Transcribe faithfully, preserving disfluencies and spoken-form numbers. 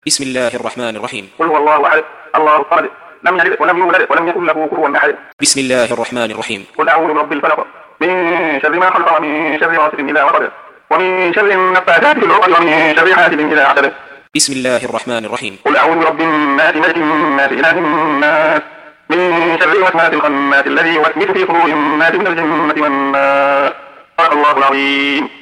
بسم الله الرحمن الرحيم. قل هو الله أحد الله الصمد لم يلد ولم يولد ولم يكن له كفوا أحد. بسم الله الرحمن الرحيم. قل أعوذ برب الفلق من شر ما خلق ومن شر غاسق إذا وقب ومن شر النفاثات في العقد ومن شر حاسد إذا حسد. بسم الله الرحمن الرحيم. قل أعوذ برب الناس ملك الناس إله الناس من شر الوسواس الخناس الذي يوسوس في صدور الناس من الجنة والناس. صدق الله العظيم.